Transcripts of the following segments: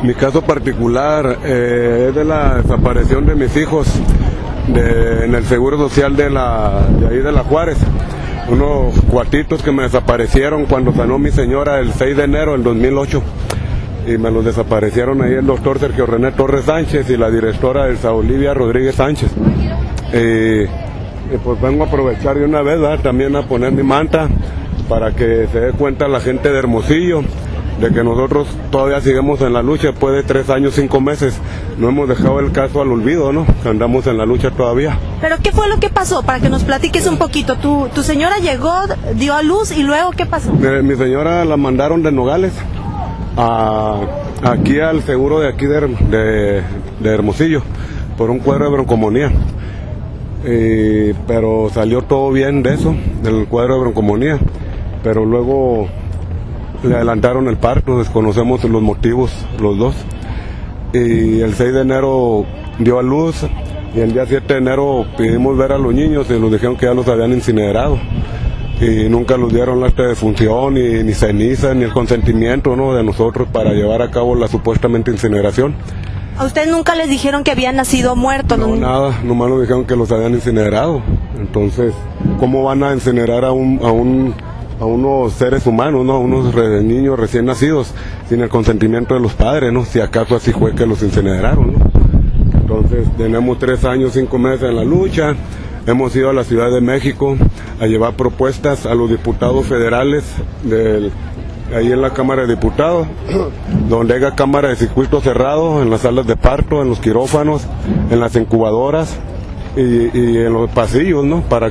Mi caso particular es de la desaparición de mis hijos en el Seguro Social de ahí de la Juárez. Unos cuatitos que me desaparecieron cuando sanó mi señora el 6 de enero del 2008. Y me los desaparecieron ahí el doctor Sergio René Torres Sánchez y la directora Elsa Olivia Rodríguez Sánchez. Pues vengo a aprovechar de una vez, ¿verdad?, también a poner mi manta para que se dé cuenta la gente de Hermosillo de que nosotros todavía seguimos en la lucha después de 3 años, 5 meses. No hemos dejado el caso al olvido, ¿no? Andamos en la lucha todavía. ¿Pero qué fue lo que pasó? Para que nos platiques un poquito. Tu señora llegó, dio a luz y luego, ¿qué pasó? Mi señora la mandaron de Nogales aquí al seguro de aquí de Hermosillo por un cuadro de broncomonía. Pero salió todo bien de eso, del cuadro de broncomonía. Pero luego le adelantaron el parto, desconocemos los motivos los dos. Y el 6 de enero dio a luz y el día 7 de enero pudimos ver a los niños y nos dijeron que ya los habían incinerado. Y nunca nos dieron la acta de defunción, ni ceniza, ni el consentimiento, ¿no?, de nosotros para llevar a cabo la supuestamente incineración. ¿A ustedes nunca les dijeron que habían nacido muertos? No, nada, nomás nos dijeron que los habían incinerado. Entonces, ¿cómo van a incinerar a unos seres humanos, ¿no?, a unos niños recién nacidos sin el consentimiento de los padres, ¿no?, si acaso así fue que los incineraron, ¿no? Entonces, tenemos 3 años, 5 meses en la lucha. Hemos ido a la Ciudad de México a llevar propuestas a los diputados federales ahí en la Cámara de Diputados, donde haya cámara de circuito cerrado, en las salas de parto, en los quirófanos, en las incubadoras y en los pasillos, ¿no?, para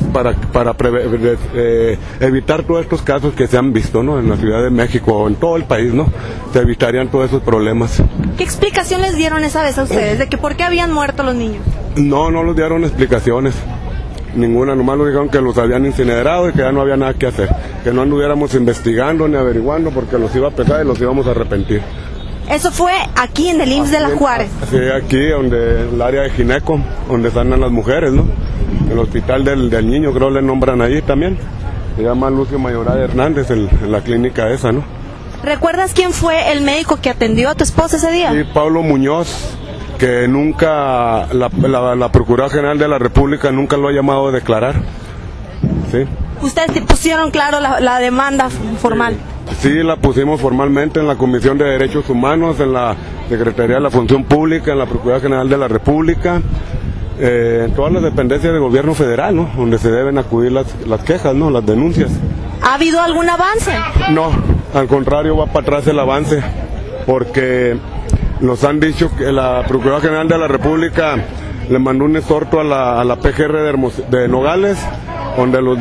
evitar todos estos casos que se han visto, ¿no?, en la Ciudad de México o en todo el país, ¿no? Se evitarían todos esos problemas. ¿Qué explicación les dieron esa vez a ustedes de que por qué habían muerto los niños? No les dieron explicaciones, ninguna, nomás nos dijeron que los habían incinerado y que ya no había nada que hacer, que no anduviéramos investigando ni averiguando porque los iba a pesar y los íbamos a arrepentir. Eso fue aquí en el IMSS de la Juárez. Sí, aquí donde el área de gineco, donde sanan las mujeres, ¿no? El hospital del niño creo le nombran allí también. Se llama Lucio Mayoral Hernández en la clínica esa, ¿no? ¿Recuerdas quién fue el médico que atendió a tu esposa ese día? Sí, Pablo Muñoz, que nunca, la Procuraduría General de la República nunca lo ha llamado a declarar. ¿Sí? ¿Ustedes pusieron claro la demanda formal? Sí, la pusimos formalmente en la Comisión de Derechos Humanos, en la Secretaría de la Función Pública, en la Procuraduría General de la República, en todas las dependencias del gobierno federal, ¿no?, donde se deben acudir las quejas, ¿no?, las denuncias. ¿Ha habido algún avance? No, al contrario, va para atrás el avance, porque nos han dicho que la Procuraduría General de la República le mandó un exhorto a la PGR de Nogales, donde los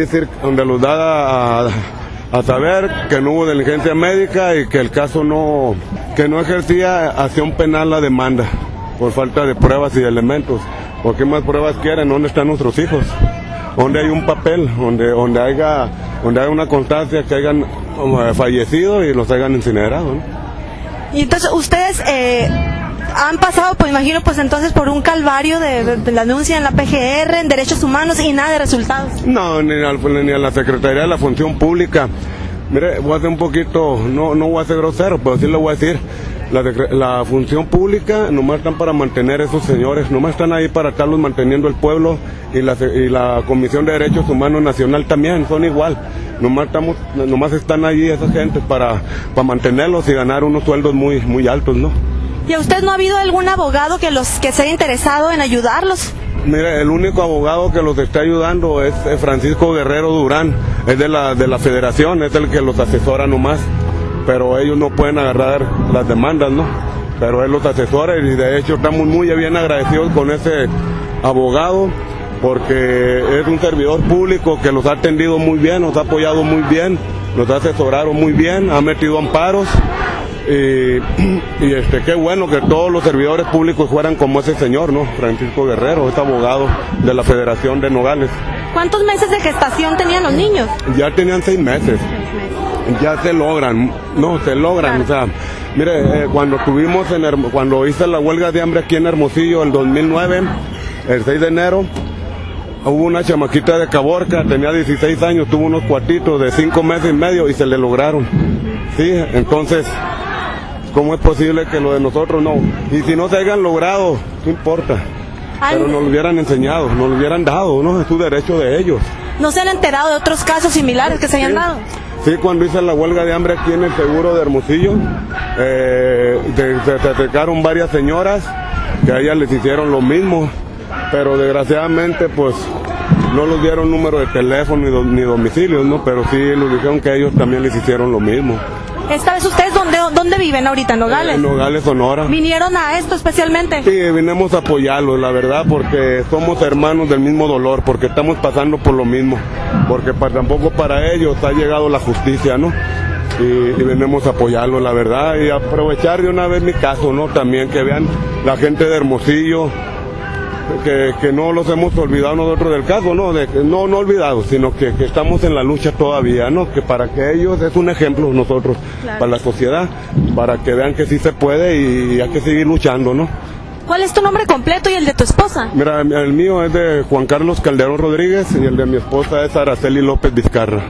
da a saber que no hubo diligencia médica y que el caso que no ejercía acción penal la demanda por falta de pruebas y de elementos. ¿Por qué más pruebas quieren? ¿Dónde están nuestros hijos? ¿Dónde hay un papel? Donde haya una constancia que hayan fallecido y los hayan incinerado, ¿no? Y entonces ustedes han pasado, pues imagino, pues entonces por un calvario de la denuncia en la PGR, en Derechos Humanos y nada de resultados. No, ni a la Secretaría de la Función Pública. Mire, voy a hacer un poquito, no voy a ser grosero, pero sí lo voy a decir. La Función Pública nomás están para mantener a esos señores, nomás están ahí para estarlos manteniendo el pueblo, y la Comisión de Derechos Humanos Nacional también, son igual. Nomás están ahí esas gentes para mantenerlos y ganar unos sueldos muy, muy altos, ¿no? ¿Y a usted no ha habido algún abogado que se haya interesado en ayudarlos? Mire, el único abogado que los está ayudando es Francisco Guerrero Durán, es de la federación, es el que los asesora nomás, pero ellos no pueden agarrar las demandas, ¿no? Pero él los asesora y de hecho estamos muy bien agradecidos con ese abogado, porque es un servidor público que los ha atendido muy bien, nos ha apoyado muy bien, nos ha asesorado muy bien, ha metido amparos. Y qué bueno que todos los servidores públicos fueran como ese señor, ¿no? Francisco Guerrero, es abogado de la Federación de Nogales. ¿Cuántos meses de gestación tenían los niños? Ya tenían 6 meses. Ya se logran, claro. O sea, mire, cuando hice la huelga de hambre aquí en Hermosillo el 2009, el 6 de enero, hubo una chamaquita de Caborca, tenía 16 años, tuvo unos cuatitos de 5 meses y medio y se le lograron. Sí, entonces, ¿cómo es posible que lo de nosotros no? Y si no se hayan logrado, no importa. Pero nos lo hubieran enseñado, nos lo hubieran dado, ¿no? Es su derecho de ellos. ¿No se han enterado de otros casos similares que se hayan dado? Sí, cuando hice la huelga de hambre aquí en el seguro de Hermosillo, se acercaron varias señoras que a ellas les hicieron lo mismo, pero desgraciadamente pues no les dieron número de teléfono ni domicilios, ¿no? Pero sí les dijeron que ellos también les hicieron lo mismo. Esta vez, ¿ustedes dónde viven ahorita? ¿En Nogales? En Nogales, Sonora. ¿Vinieron a esto especialmente? Sí, vinimos a apoyarlos, la verdad, porque somos hermanos del mismo dolor, porque estamos pasando por lo mismo, porque tampoco para ellos ha llegado la justicia, ¿no? Y venimos a apoyarlos, la verdad, y aprovechar de una vez mi caso, ¿no? También que vean la gente de Hermosillo, que no los hemos olvidado nosotros del caso, ¿no? No olvidados, sino que estamos en la lucha todavía, ¿no? Que para que ellos es un ejemplo nosotros, claro, para la sociedad, para que vean que sí se puede y hay que seguir luchando, ¿no? ¿Cuál es tu nombre completo y el de tu esposa? Mira, el mío es de Juan Carlos Calderón Rodríguez y el de mi esposa es Araceli López Vizcarra.